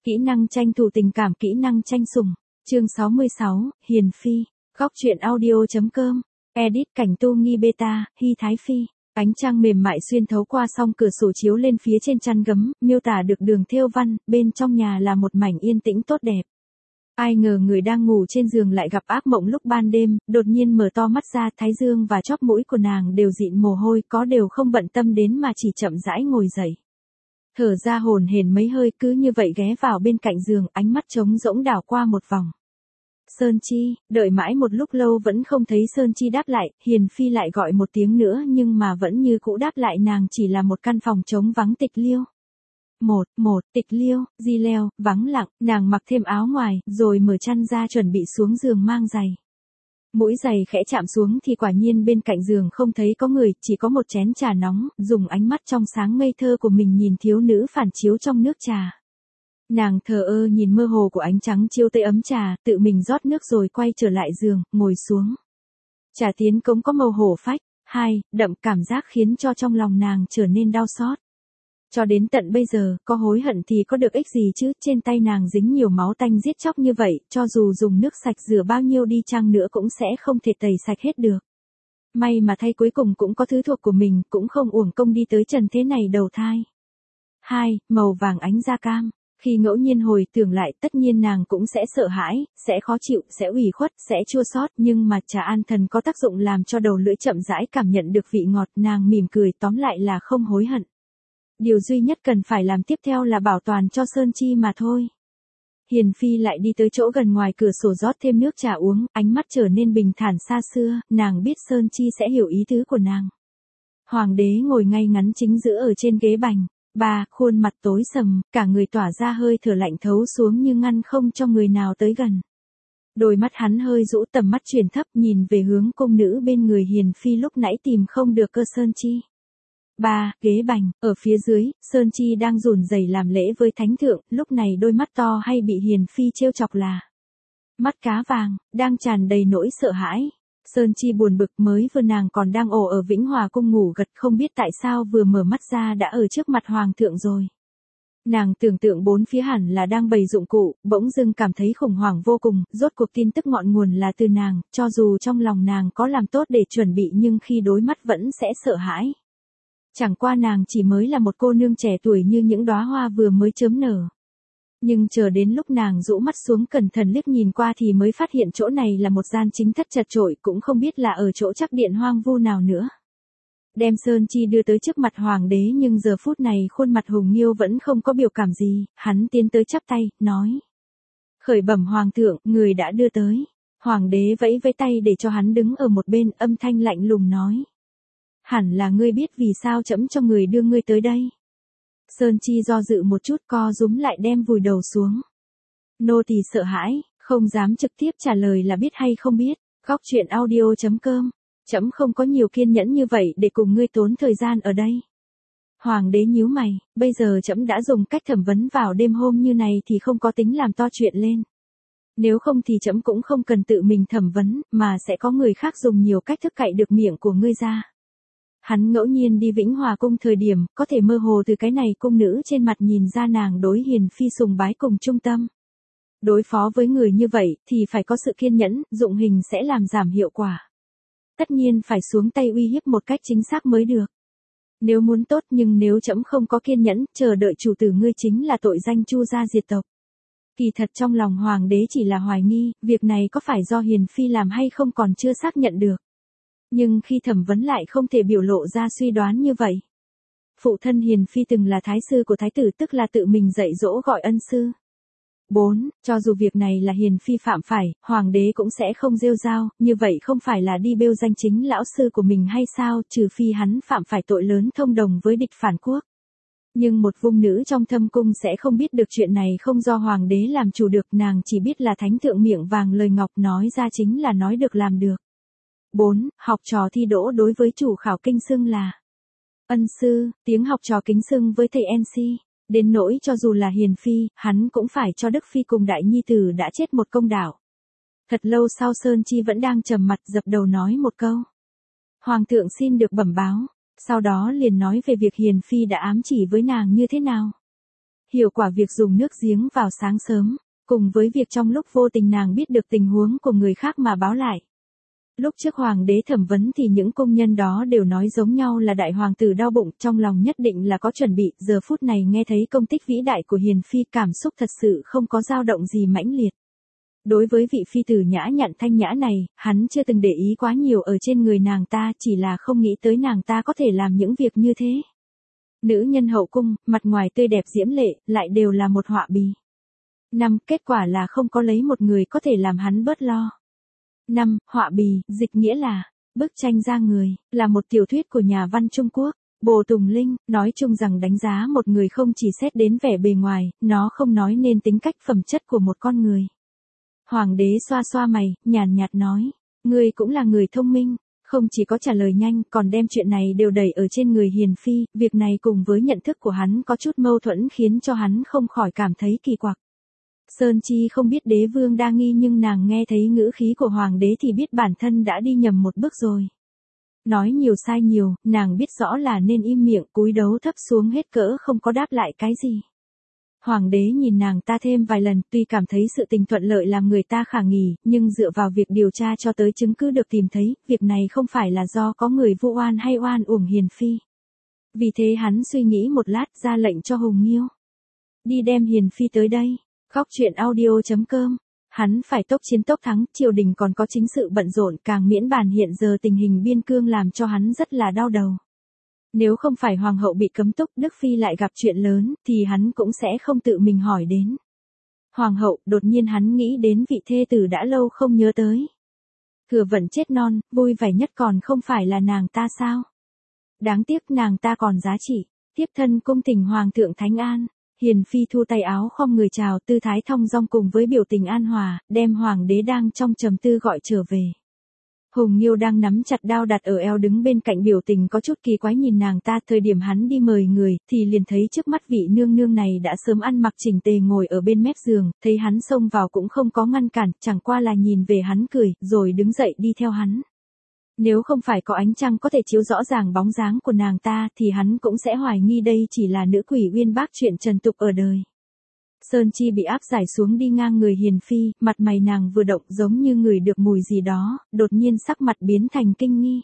Kỹ năng tranh thủ tình cảm, kỹ năng tranh sủng. Chương 66, Hiền Phi. Góc truyện audio.com. Edit cảnh tu nghi beta, Hy Thái Phi. Ánh trăng mềm mại xuyên thấu qua song cửa sổ chiếu lên phía trên chăn gấm, miêu tả được đường thêu văn, bên trong nhà là một mảnh yên tĩnh tốt đẹp. Ai ngờ người đang ngủ trên giường lại gặp ác mộng lúc ban đêm, đột nhiên mở to mắt ra, thái dương và chóp mũi của nàng đều dịn mồ hôi, có đều không bận tâm đến mà chỉ chậm rãi ngồi dậy. Thở ra hổn hển mấy hơi, cứ như vậy ghé vào bên cạnh giường, ánh mắt trống rỗng đảo qua một vòng. Sơn Chi, đợi mãi một lúc lâu vẫn không thấy Sơn Chi đáp lại, Hiền Phi lại gọi một tiếng nữa nhưng mà vẫn như cũ đáp lại nàng chỉ là một căn phòng trống vắng tịch liêu. Tịch liêu, di leo, vắng lặng, nàng mặc thêm áo ngoài, rồi mở chăn ra chuẩn bị xuống giường mang giày. Mũi giày khẽ chạm xuống thì quả nhiên bên cạnh giường không thấy có người, chỉ có một chén trà nóng, dùng ánh mắt trong sáng ngây thơ của mình nhìn thiếu nữ phản chiếu trong nước trà. Nàng thờ ơ nhìn mơ hồ của ánh trắng chiếu tới ấm trà, tự mình rót nước rồi quay trở lại giường, ngồi xuống. Trà tiến cống có màu hổ phách, đậm cảm giác khiến cho trong lòng nàng trở nên đau xót. Cho đến tận bây giờ, có hối hận thì có được ích gì chứ, trên tay nàng dính nhiều máu tanh giết chóc như vậy, cho dù dùng nước sạch rửa bao nhiêu đi chăng nữa cũng sẽ không thể tẩy sạch hết được. May mà thay cuối cùng cũng có thứ thuộc của mình, cũng không uổng công đi tới trần thế này đầu thai. Màu vàng ánh da cam. Khi ngẫu nhiên hồi tưởng lại, tất nhiên nàng cũng sẽ sợ hãi, sẽ khó chịu, sẽ ủy khuất, sẽ chua xót, nhưng mà trà an thần có tác dụng làm cho đầu lưỡi chậm rãi cảm nhận được vị ngọt, nàng mỉm cười, tóm lại là không hối hận. Điều duy nhất cần phải làm tiếp theo là bảo toàn cho Sơn Chi mà thôi. Hiền Phi lại đi tới chỗ gần ngoài cửa sổ rót thêm nước trà uống, ánh mắt trở nên bình thản xa xưa, nàng biết Sơn Chi sẽ hiểu ý tứ của nàng. Hoàng đế ngồi ngay ngắn chính giữa ở trên ghế bành. Khuôn mặt tối sầm, cả người tỏa ra hơi thở lạnh thấu xuống như ngăn không cho người nào tới gần. Đôi mắt hắn hơi rũ, tầm mắt chuyển thấp nhìn về hướng cung nữ bên người Hiền Phi lúc nãy tìm không được cơ Sơn Chi. Ghế bành, ở phía dưới, Sơn Chi đang run rẩy làm lễ với thánh thượng, lúc này đôi mắt to hay bị Hiền Phi trêu chọc là mắt cá vàng, đang tràn đầy nỗi sợ hãi. Sơn Chi buồn bực, mới vừa nàng còn đang ổ ở Vĩnh Hòa cung ngủ gật, không biết tại sao vừa mở mắt ra đã ở trước mặt hoàng thượng rồi. Nàng tưởng tượng bốn phía hẳn là đang bày dụng cụ, bỗng dưng cảm thấy khủng hoảng vô cùng, rốt cuộc tin tức ngọn nguồn là từ nàng, cho dù trong lòng nàng có làm tốt để chuẩn bị nhưng khi đối mắt vẫn sẽ sợ hãi. Chẳng qua nàng chỉ mới là một cô nương trẻ tuổi như những đóa hoa vừa mới chớm nở. Nhưng chờ đến lúc nàng rũ mắt xuống cẩn thận liếc nhìn qua thì mới phát hiện chỗ này là một gian chính thất chật chội, cũng không biết là ở chỗ chắc điện hoang vu nào nữa. Đem Sơn Chi đưa tới trước mặt hoàng đế nhưng giờ phút này khuôn mặt hùng nghiêu vẫn không có biểu cảm gì, hắn tiến tới chắp tay, nói. Khởi bẩm hoàng thượng, người đã đưa tới. Hoàng đế vẫy vẫy tay để cho hắn đứng ở một bên, âm thanh lạnh lùng nói. Hẳn là ngươi biết vì sao trẫm cho người đưa ngươi tới đây. Sơn Chi do dự một chút, co rúm lại đem vùi đầu xuống. Nô tỳ sợ hãi, không dám trực tiếp trả lời là biết hay không biết. Góc truyện audio.com. Trẫm không có nhiều kiên nhẫn như vậy để cùng ngươi tốn thời gian ở đây. Hoàng đế nhíu mày, bây giờ trẫm đã dùng cách thẩm vấn vào đêm hôm như này thì không có tính làm to chuyện lên. Nếu không thì trẫm cũng không cần tự mình thẩm vấn, mà sẽ có người khác dùng nhiều cách thức cạy được miệng của ngươi ra. Hắn ngẫu nhiên đi Vĩnh Hòa cung thời điểm, có thể mơ hồ từ cái này cung nữ trên mặt nhìn ra nàng đối Hiền Phi sùng bái cùng trung tâm. Đối phó với người như vậy, thì phải có sự kiên nhẫn, dụng hình sẽ làm giảm hiệu quả. Tất nhiên phải xuống tay uy hiếp một cách chính xác mới được. Nếu muốn tốt nhưng nếu trẫm không có kiên nhẫn, chờ đợi chủ tử ngươi chính là tội danh chu gia diệt tộc. Kỳ thật trong lòng hoàng đế chỉ là hoài nghi, việc này có phải do Hiền Phi làm hay không còn chưa xác nhận được. Nhưng khi thẩm vấn lại không thể biểu lộ ra suy đoán như vậy. Phụ thân Hiền Phi từng là thái sư của thái tử, tức là tự mình dạy dỗ gọi ân sư. Cho dù việc này là Hiền Phi phạm phải, hoàng đế cũng sẽ không rêu rao, như vậy không phải là đi bêu danh chính lão sư của mình hay sao, trừ phi hắn phạm phải tội lớn thông đồng với địch phản quốc. Nhưng một vung nữ trong thâm cung sẽ không biết được chuyện này không do hoàng đế làm chủ được, nàng chỉ biết là thánh thượng miệng vàng lời ngọc nói ra chính là nói được làm được. Học trò thi đỗ đối với chủ khảo kinh xưng là ân sư, tiếng học trò kính xưng với thầy NC. Đến nỗi cho dù là Hiền Phi, hắn cũng phải cho Đức Phi cùng đại nhi tử đã chết một công đạo. Thật lâu sau Sơn Chi vẫn đang trầm mặt dập đầu nói một câu. Hoàng thượng xin được bẩm báo, sau đó liền nói về việc Hiền Phi đã ám chỉ với nàng như thế nào. hiệu quả việc dùng nước giếng vào sáng sớm, cùng với việc trong lúc vô tình nàng biết được tình huống của người khác mà báo lại. Lúc trước hoàng đế thẩm vấn thì những công nhân đó đều nói giống nhau là đại hoàng tử đau bụng, trong lòng nhất định là có chuẩn bị, giờ phút này nghe thấy công tích vĩ đại của hiền phi, cảm xúc thật sự không có dao động gì mãnh liệt. Đối với vị phi tử nhã nhặn thanh nhã này, hắn chưa từng để ý quá nhiều ở trên người nàng ta, chỉ là không nghĩ tới nàng ta có thể làm những việc như thế. Nữ nhân hậu cung, mặt ngoài tươi đẹp diễm lệ, lại đều là một họa bì. 5. Kết quả là không có lấy một người có thể làm hắn bớt lo. 5. Họa bì, dịch nghĩa là bức tranh ra người, là một tiểu thuyết của nhà văn Trung Quốc, Bồ Tùng Linh, nói chung rằng đánh giá một người không chỉ xét đến vẻ bề ngoài, nó không nói nên tính cách phẩm chất của một con người. Hoàng đế xoa xoa mày, nhàn nhạt nói, ngươi cũng là người thông minh, không chỉ có trả lời nhanh còn đem chuyện này đều đẩy ở trên người hiền phi, việc này cùng với nhận thức của hắn có chút mâu thuẫn khiến cho hắn không khỏi cảm thấy kỳ quặc. Sơn Chi không biết đế vương đa nghi nhưng nàng nghe thấy ngữ khí của hoàng đế thì biết bản thân đã đi nhầm một bước rồi. Nói nhiều sai nhiều, nàng biết rõ là nên im miệng, cúi đấu thấp xuống hết cỡ không có đáp lại cái gì. Hoàng đế nhìn nàng ta thêm vài lần, tuy cảm thấy sự tình thuận lợi làm người ta khả nghỉ, nhưng dựa vào việc điều tra cho tới chứng cứ được tìm thấy, việc này không phải là do có người vu oan hay oan uổng hiền phi. Vì thế hắn suy nghĩ một lát ra lệnh cho Hùng Nghiêu. Đi đem hiền phi tới đây. Góc truyện audio.com. Hắn phải tốc chiến tốc thắng, triều đình còn có chính sự bận rộn, càng miễn bàn hiện giờ tình hình biên cương làm cho hắn rất là đau đầu. Nếu không phải hoàng hậu bị cấm túc, Đức Phi lại gặp chuyện lớn, thì hắn cũng sẽ không tự mình hỏi đến. Hoàng hậu, đột nhiên hắn nghĩ đến vị thê tử đã lâu không nhớ tới. Thừa Vận chết non, vui vẻ nhất còn không phải là nàng ta sao? Đáng tiếc nàng ta còn giá trị. Tiếp thân cung thỉnh hoàng thượng thánh an. Hiền phi thu tay áo không người chào, tư thái thong dong cùng với biểu tình an hòa, đem hoàng đế đang trong trầm tư gọi trở về. Hùng Nghiêu đang nắm chặt đao đặt ở eo đứng bên cạnh, biểu tình có chút kỳ quái nhìn nàng ta. Thời điểm hắn đi mời người, thì liền thấy trước mắt vị nương nương này đã sớm ăn mặc chỉnh tề ngồi ở bên mép giường, thấy hắn xông vào cũng không có ngăn cản, chẳng qua là nhìn về hắn cười, rồi đứng dậy đi theo hắn. Nếu không phải có ánh trăng có thể chiếu rõ ràng bóng dáng của nàng ta thì hắn cũng sẽ hoài nghi đây chỉ là nữ quỷ uyên bác chuyện trần tục ở đời. Sơn Chi bị áp giải xuống đi ngang người hiền phi, mặt mày nàng vừa động giống như ngửi được mùi gì đó, đột nhiên sắc mặt biến thành kinh nghi.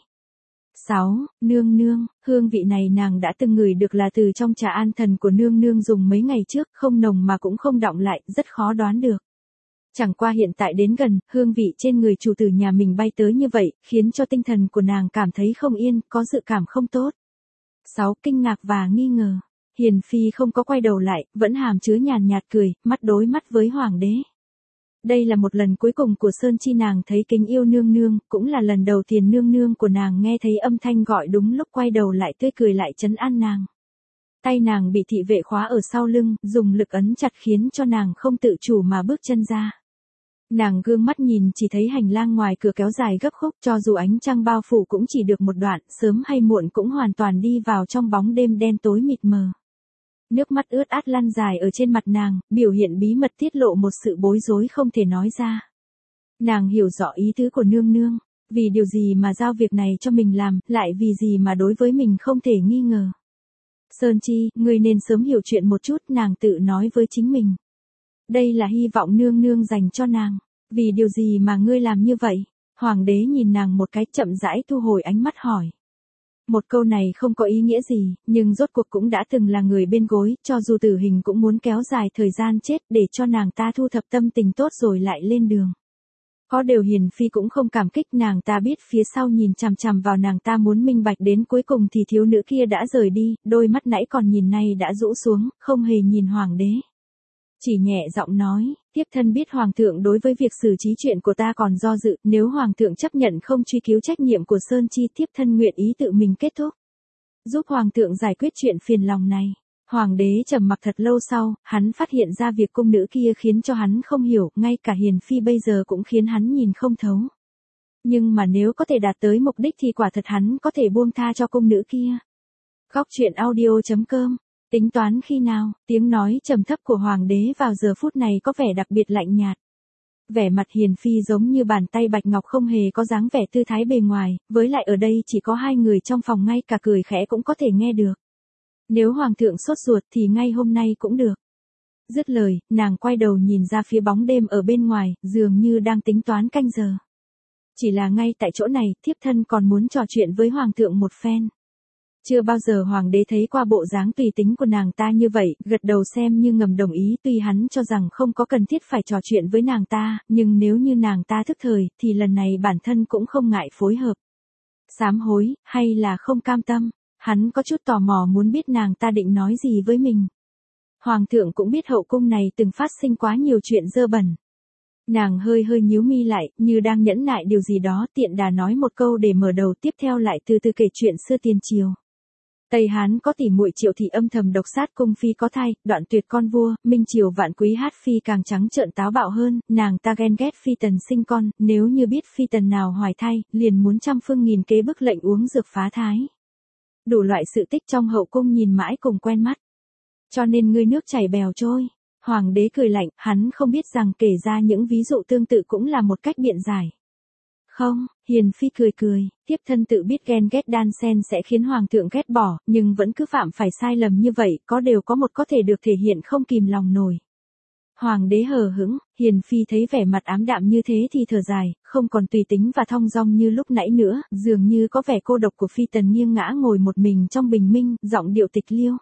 6. Nương nương, hương vị này nàng đã từng ngửi được là từ trong trà an thần của nương nương dùng mấy ngày trước, không nồng mà cũng không đọng lại, rất khó đoán được. Chẳng qua hiện tại đến gần, hương vị trên người chủ tử nhà mình bay tới như vậy, khiến cho tinh thần của nàng cảm thấy không yên, có dự cảm không tốt. 6. Kinh ngạc và nghi ngờ. Hiền phi không có quay đầu lại, vẫn hàm chứa nhàn nhạt cười, mắt đối mắt với hoàng đế. Đây là một lần cuối cùng của Sơn Chi nàng thấy kính yêu nương nương, cũng là lần đầu tiên nương nương của nàng nghe thấy âm thanh gọi đúng lúc quay đầu lại tươi cười lại trấn an nàng. Tay nàng bị thị vệ khóa ở sau lưng, dùng lực ấn chặt khiến cho nàng không tự chủ mà bước chân ra. Nàng gương mắt nhìn chỉ thấy hành lang ngoài cửa kéo dài gấp khúc, cho dù ánh trăng bao phủ cũng chỉ được một đoạn, sớm hay muộn cũng hoàn toàn đi vào trong bóng đêm đen tối mịt mờ. Nước mắt ướt át lăn dài ở trên mặt nàng, biểu hiện bí mật tiết lộ một sự bối rối không thể nói ra. Nàng hiểu rõ ý tứ của nương nương, vì điều gì mà giao việc này cho mình làm, lại vì gì mà đối với mình không thể nghi ngờ. Sơn Chi, ngươi nên sớm hiểu chuyện một chút, nàng tự nói với chính mình. Đây là hy vọng nương nương dành cho nàng, vì điều gì mà ngươi làm như vậy? Hoàng đế nhìn nàng một cái chậm rãi thu hồi ánh mắt hỏi. Một câu này không có ý nghĩa gì, nhưng rốt cuộc cũng đã từng là người bên gối, cho dù tử hình cũng muốn kéo dài thời gian chết để cho nàng ta thu thập tâm tình tốt rồi lại lên đường. Có điều hiền phi cũng không cảm kích, nàng ta biết phía sau nhìn chằm chằm vào nàng ta muốn minh bạch đến cuối cùng thì thiếu nữ kia đã rời đi, đôi mắt nãy còn nhìn nay đã rũ xuống, không hề nhìn hoàng đế. Chỉ nhẹ giọng nói, tiếp thân biết hoàng thượng đối với việc xử trí chuyện của ta còn do dự, nếu hoàng thượng chấp nhận không truy cứu trách nhiệm của Sơn Chi, tiếp thân nguyện ý tự mình kết thúc. Giúp hoàng thượng giải quyết chuyện phiền lòng này. Hoàng đế trầm mặc thật lâu sau, hắn phát hiện ra việc cung nữ kia khiến cho hắn không hiểu, ngay cả hiền phi bây giờ cũng khiến hắn nhìn không thấu. Nhưng mà nếu có thể đạt tới mục đích thì quả thật hắn có thể buông tha cho cung nữ kia. Góc truyện audio.com. Tính toán khi nào, tiếng nói trầm thấp của hoàng đế vào giờ phút này có vẻ đặc biệt lạnh nhạt. Vẻ mặt hiền phi giống như bàn tay bạch ngọc không hề có dáng vẻ tư thái bề ngoài, với lại ở đây chỉ có hai người trong phòng ngay cả cười khẽ cũng có thể nghe được. Nếu hoàng thượng sốt ruột thì ngay hôm nay cũng được. Dứt lời, nàng quay đầu nhìn ra phía bóng đêm ở bên ngoài, dường như đang tính toán canh giờ. Chỉ là ngay tại chỗ này, thiếp thân còn muốn trò chuyện với hoàng thượng một phen. Chưa bao giờ hoàng đế thấy qua bộ dáng tùy tính của nàng ta như vậy, gật đầu xem như ngầm đồng ý, tuy hắn cho rằng không có cần thiết phải trò chuyện với nàng ta, nhưng nếu như nàng ta thức thời, thì lần này bản thân cũng không ngại phối hợp. Sám hối, hay là không cam tâm, hắn có chút tò mò muốn biết nàng ta định nói gì với mình. Hoàng thượng cũng biết hậu cung này từng phát sinh quá nhiều chuyện dơ bẩn. Nàng hơi hơi nhíu mi lại, như đang nhẫn nại điều gì đó, tiện đà nói một câu để mở đầu, tiếp theo lại từ từ kể chuyện xưa tiền triều. Tây Hán có tỷ muội Triệu thị âm thầm độc sát cung phi có thai, đoạn tuyệt con vua, Minh Triều vạn quý hát phi càng trắng trợn táo bạo hơn, nàng ta ghen ghét phi tần sinh con, nếu như biết phi tần nào hoài thai, liền muốn trăm phương nghìn kế bức lệnh uống dược phá thái. Đủ loại sự tích trong hậu cung nhìn mãi cùng quen mắt. Cho nên ngươi nước chảy bèo trôi. Hoàng đế cười lạnh, hắn không biết rằng kể ra những ví dụ tương tự cũng là một cách biện giải. Không, Hiền Phi cười cười, tiếp thân tự biết ghen ghét đan sen sẽ khiến hoàng thượng ghét bỏ, nhưng vẫn cứ phạm phải sai lầm như vậy, có đều có một có thể được thể hiện không kìm lòng nổi. Hoàng đế hờ hững, Hiền Phi thấy vẻ mặt ám đạm như thế thì thở dài, không còn tùy tính và thong dong như lúc nãy nữa, dường như có vẻ cô độc của phi tần nghiêng ngã ngồi một mình trong bình minh, giọng điệu tịch liêu.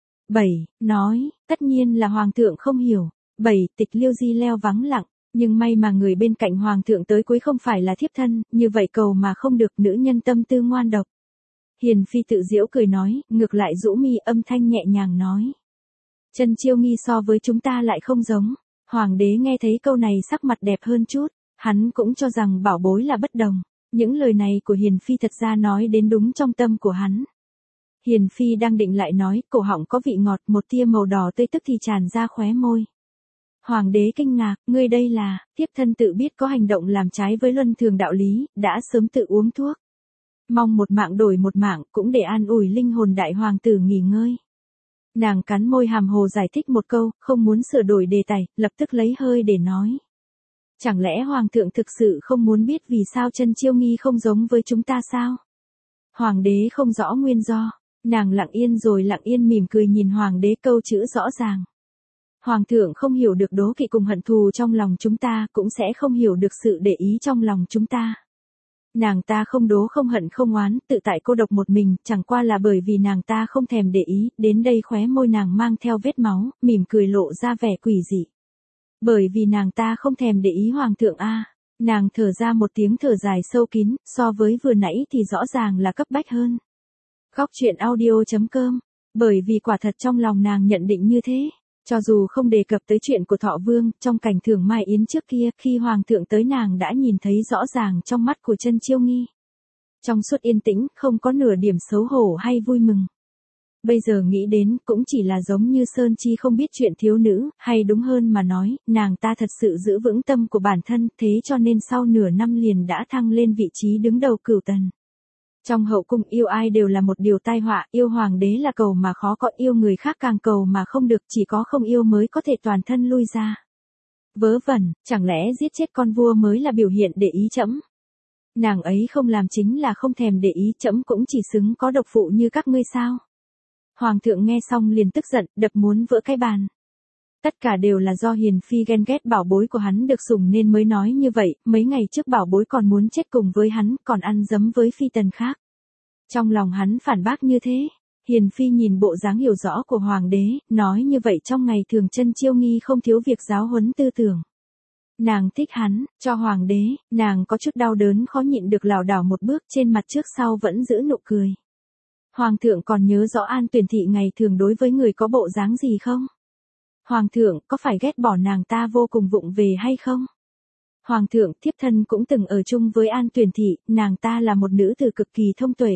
7. Nói, tất nhiên là hoàng thượng không hiểu. 7. Tịch liêu di leo vắng lặng, nhưng may mà người bên cạnh hoàng thượng tới cuối không phải là thiếp thân, như vậy cầu mà không được, nữ nhân tâm tư ngoan độc. Hiền Phi tự giễu cười nói, ngược lại rũ mi âm thanh nhẹ nhàng nói. Chân Chiêu Nghi so với chúng ta lại không giống. Hoàng đế nghe thấy câu này sắc mặt đẹp hơn chút, hắn cũng cho rằng bảo bối là bất đồng. Những lời này của Hiền Phi thật ra nói đến đúng trong tâm của hắn. Hiền Phi đang định lại nói, cổ họng có vị ngọt, một tia màu đỏ tươi tức thì tràn ra khóe môi. Hoàng đế kinh ngạc, ngươi đây là, tiếp thân tự biết có hành động làm trái với luân thường đạo lý, đã sớm tự uống thuốc. Mong một mạng đổi một mạng, cũng để an ủi linh hồn đại hoàng tử nghỉ ngơi. Nàng cắn môi hàm hồ giải thích một câu, không muốn sửa đổi đề tài, lập tức lấy hơi để nói. Chẳng lẽ hoàng thượng thực sự không muốn biết vì sao Chân Chiêu Nghi không giống với chúng ta sao? Hoàng đế không rõ nguyên do, nàng lặng yên rồi lặng yên mỉm cười nhìn hoàng đế, câu chữ rõ ràng. Hoàng thượng không hiểu được đố kỵ cùng hận thù trong lòng chúng ta, cũng sẽ không hiểu được sự để ý trong lòng chúng ta. Nàng ta không đố không hận không oán, tự tại cô độc một mình, chẳng qua là bởi vì nàng ta không thèm để ý, đến đây khóe môi nàng mang theo vết máu, mỉm cười lộ ra vẻ quỷ dị. Bởi vì nàng ta không thèm để ý hoàng thượng a. Nàng thở ra một tiếng thở dài sâu kín, so với vừa nãy thì rõ ràng là cấp bách hơn. Góc truyện audio.com, bởi vì quả thật trong lòng nàng nhận định như thế. Cho dù không đề cập tới chuyện của Thọ Vương, trong cảnh Thường Mai Yến trước kia, khi hoàng thượng tới nàng đã nhìn thấy rõ ràng trong mắt của Chân Chiêu Nghi. Trong suốt yên tĩnh, không có nửa điểm xấu hổ hay vui mừng. Bây giờ nghĩ đến, cũng chỉ là giống như Sơn Chi không biết chuyện thiếu nữ, hay đúng hơn mà nói, nàng ta thật sự giữ vững tâm của bản thân, thế cho nên sau nửa năm liền đã thăng lên vị trí đứng đầu cửu tần. Trong hậu cung yêu ai đều là một điều tai họa, yêu hoàng đế là cầu mà khó có, yêu người khác càng cầu mà không được, chỉ có không yêu mới có thể toàn thân lui ra. Vớ vẩn, chẳng lẽ giết chết con vua mới là biểu hiện để ý trẫm? Nàng ấy không làm chính là không thèm để ý, trẫm cũng chỉ xứng có độc phụ như các ngươi sao? Hoàng thượng nghe xong liền tức giận, đập muốn vỡ cái bàn. Tất cả đều là do Hiền Phi ghen ghét bảo bối của hắn được sủng nên mới nói như vậy, mấy ngày trước bảo bối còn muốn chết cùng với hắn, còn ăn dấm với phi tần khác. Trong lòng hắn phản bác như thế, Hiền Phi nhìn bộ dáng hiểu rõ của hoàng đế, nói như vậy trong ngày thường Chân Chiêu Nghi không thiếu việc giáo huấn tư tưởng. Nàng thích hắn, cho hoàng đế, nàng có chút đau đớn khó nhịn được lảo đảo một bước, trên mặt trước sau vẫn giữ nụ cười. Hoàng thượng còn nhớ rõ An Tuyển Thị ngày thường đối với người có bộ dáng gì không? Hoàng thượng có phải ghét bỏ nàng ta vô cùng vụng về hay không? Hoàng thượng, thiếp thân cũng từng ở chung với An Tuyển Thị, nàng ta là một nữ tử cực kỳ thông tuệ.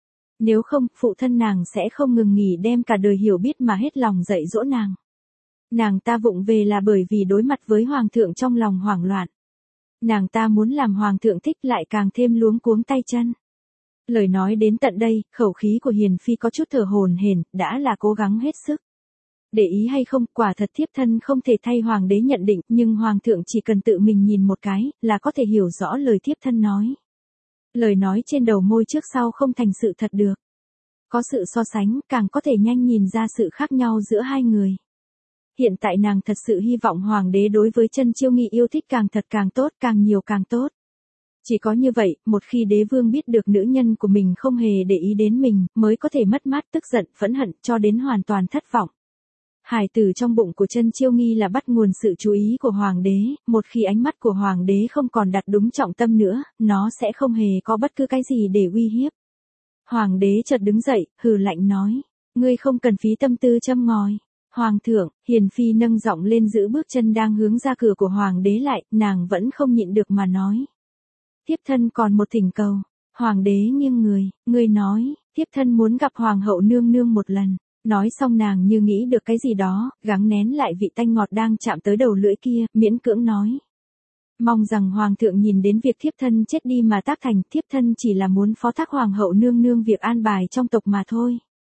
Nếu không, phụ thân nàng sẽ không ngừng nghỉ đem cả đời hiểu biết mà hết lòng dạy dỗ nàng. Nàng ta vụng về là bởi vì đối mặt với hoàng thượng trong lòng hoảng loạn. Nàng ta muốn làm hoàng thượng thích lại càng thêm luống cuống tay chân. Lời nói đến tận đây, khẩu khí của Hiền Phi có chút thở hổn hển, đã là cố gắng hết sức. Để ý hay không, quả thật thiếp thân không thể thay hoàng đế nhận định, nhưng hoàng thượng chỉ cần tự mình nhìn một cái, là có thể hiểu rõ lời thiếp thân nói. Lời nói trên đầu môi trước sau không thành sự thật được. Có sự so sánh, càng có thể nhanh nhìn ra sự khác nhau giữa hai người. Hiện tại nàng thật sự hy vọng hoàng đế đối với Chân Chiêu Nghi yêu thích càng thật càng tốt, càng nhiều càng tốt. Chỉ có như vậy, một khi đế vương biết được nữ nhân của mình không hề để ý đến mình, mới có thể mất mát tức giận, phẫn hận, cho đến hoàn toàn thất vọng. Hài tử trong bụng của Chân Chiêu Nghi là bắt nguồn sự chú ý của hoàng đế, một khi ánh mắt của hoàng đế không còn đặt đúng trọng tâm nữa, nó sẽ không hề có bất cứ cái gì để uy hiếp. Hoàng đế chợt đứng dậy, hừ lạnh nói, ngươi không cần phí tâm tư châm ngòi. Hoàng thượng, Hiền Phi nâng giọng lên giữ bước chân đang hướng ra cửa của hoàng đế lại, nàng vẫn không nhịn được mà nói. Thiếp thân còn một thỉnh cầu. Hoàng đế nghiêng người nói, thiếp thân muốn gặp hoàng hậu nương nương một lần. Nói xong nàng như nghĩ được cái gì đó, gắng nén lại vị tanh ngọt đang chạm tới đầu lưỡi kia, miễn cưỡng nói. Mong rằng hoàng thượng nhìn đến việc thiếp thân chết đi mà tác thành, thiếp thân chỉ là muốn phó thác hoàng hậu nương nương việc an bài trong tộc mà thôi.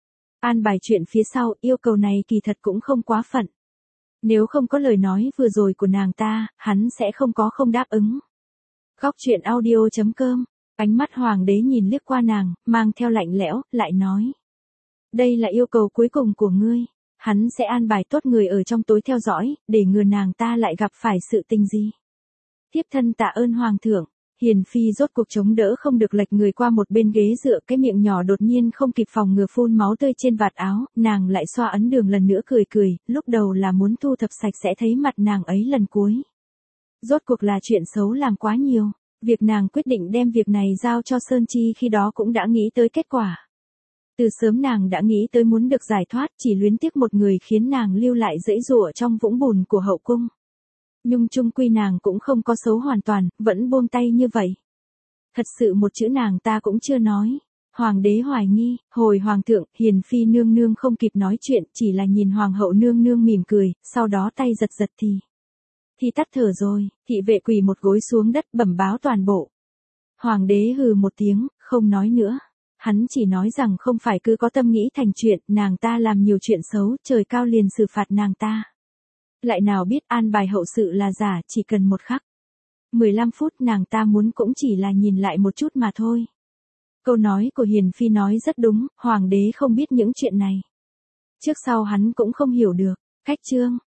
An bài chuyện phía sau, yêu cầu này kỳ thật cũng không quá phận. Nếu không có lời nói vừa rồi của nàng ta, hắn sẽ không đáp ứng. Góc truyện audio.com, ánh mắt hoàng đế nhìn liếc qua nàng, mang theo lạnh lẽo, lại nói. Đây là yêu cầu cuối cùng của ngươi, hắn sẽ an bài tốt người ở trong tối theo dõi, để ngừa nàng ta lại gặp phải sự tình gì. Tiếp thân tạ ơn hoàng thượng. Hiền Phi rốt cuộc chống đỡ không được lệch người qua một bên ghế dựa, cái miệng nhỏ đột nhiên không kịp phòng ngừa phun máu tươi trên vạt áo, nàng lại xoa ấn đường lần nữa cười, lúc đầu là muốn thu thập sạch sẽ thấy mặt nàng ấy lần cuối. Rốt cuộc là chuyện xấu làm quá nhiều, việc nàng quyết định đem việc này giao cho Sơn Chi khi đó cũng đã nghĩ tới kết quả. Từ sớm nàng đã nghĩ tới muốn được giải thoát, chỉ luyến tiếc một người khiến nàng lưu lại dẫy dụa trong vũng bùn của hậu cung. Nhưng chung quy nàng cũng không có xấu hoàn toàn, vẫn buông tay như vậy. Thật sự một chữ nàng ta cũng chưa nói. Hoàng đế hoài nghi, hồi hoàng thượng, Hiền Phi nương nương không kịp nói chuyện, chỉ là nhìn hoàng hậu nương nương mỉm cười, sau đó tay giật thì tắt thở rồi, thị vệ quỳ một gối xuống đất bẩm báo toàn bộ. Hoàng đế hừ một tiếng, không nói nữa. Hắn chỉ nói rằng không phải cứ có tâm nghĩ thành chuyện, nàng ta làm nhiều chuyện xấu, trời cao liền xử phạt nàng ta. Lại nào biết an bài hậu sự là giả, chỉ cần một khắc. 15 phút nàng ta muốn cũng chỉ là nhìn lại một chút mà thôi. Câu nói của Hiền Phi nói rất đúng, hoàng đế không biết những chuyện này. Trước sau hắn cũng không hiểu được. Cách chương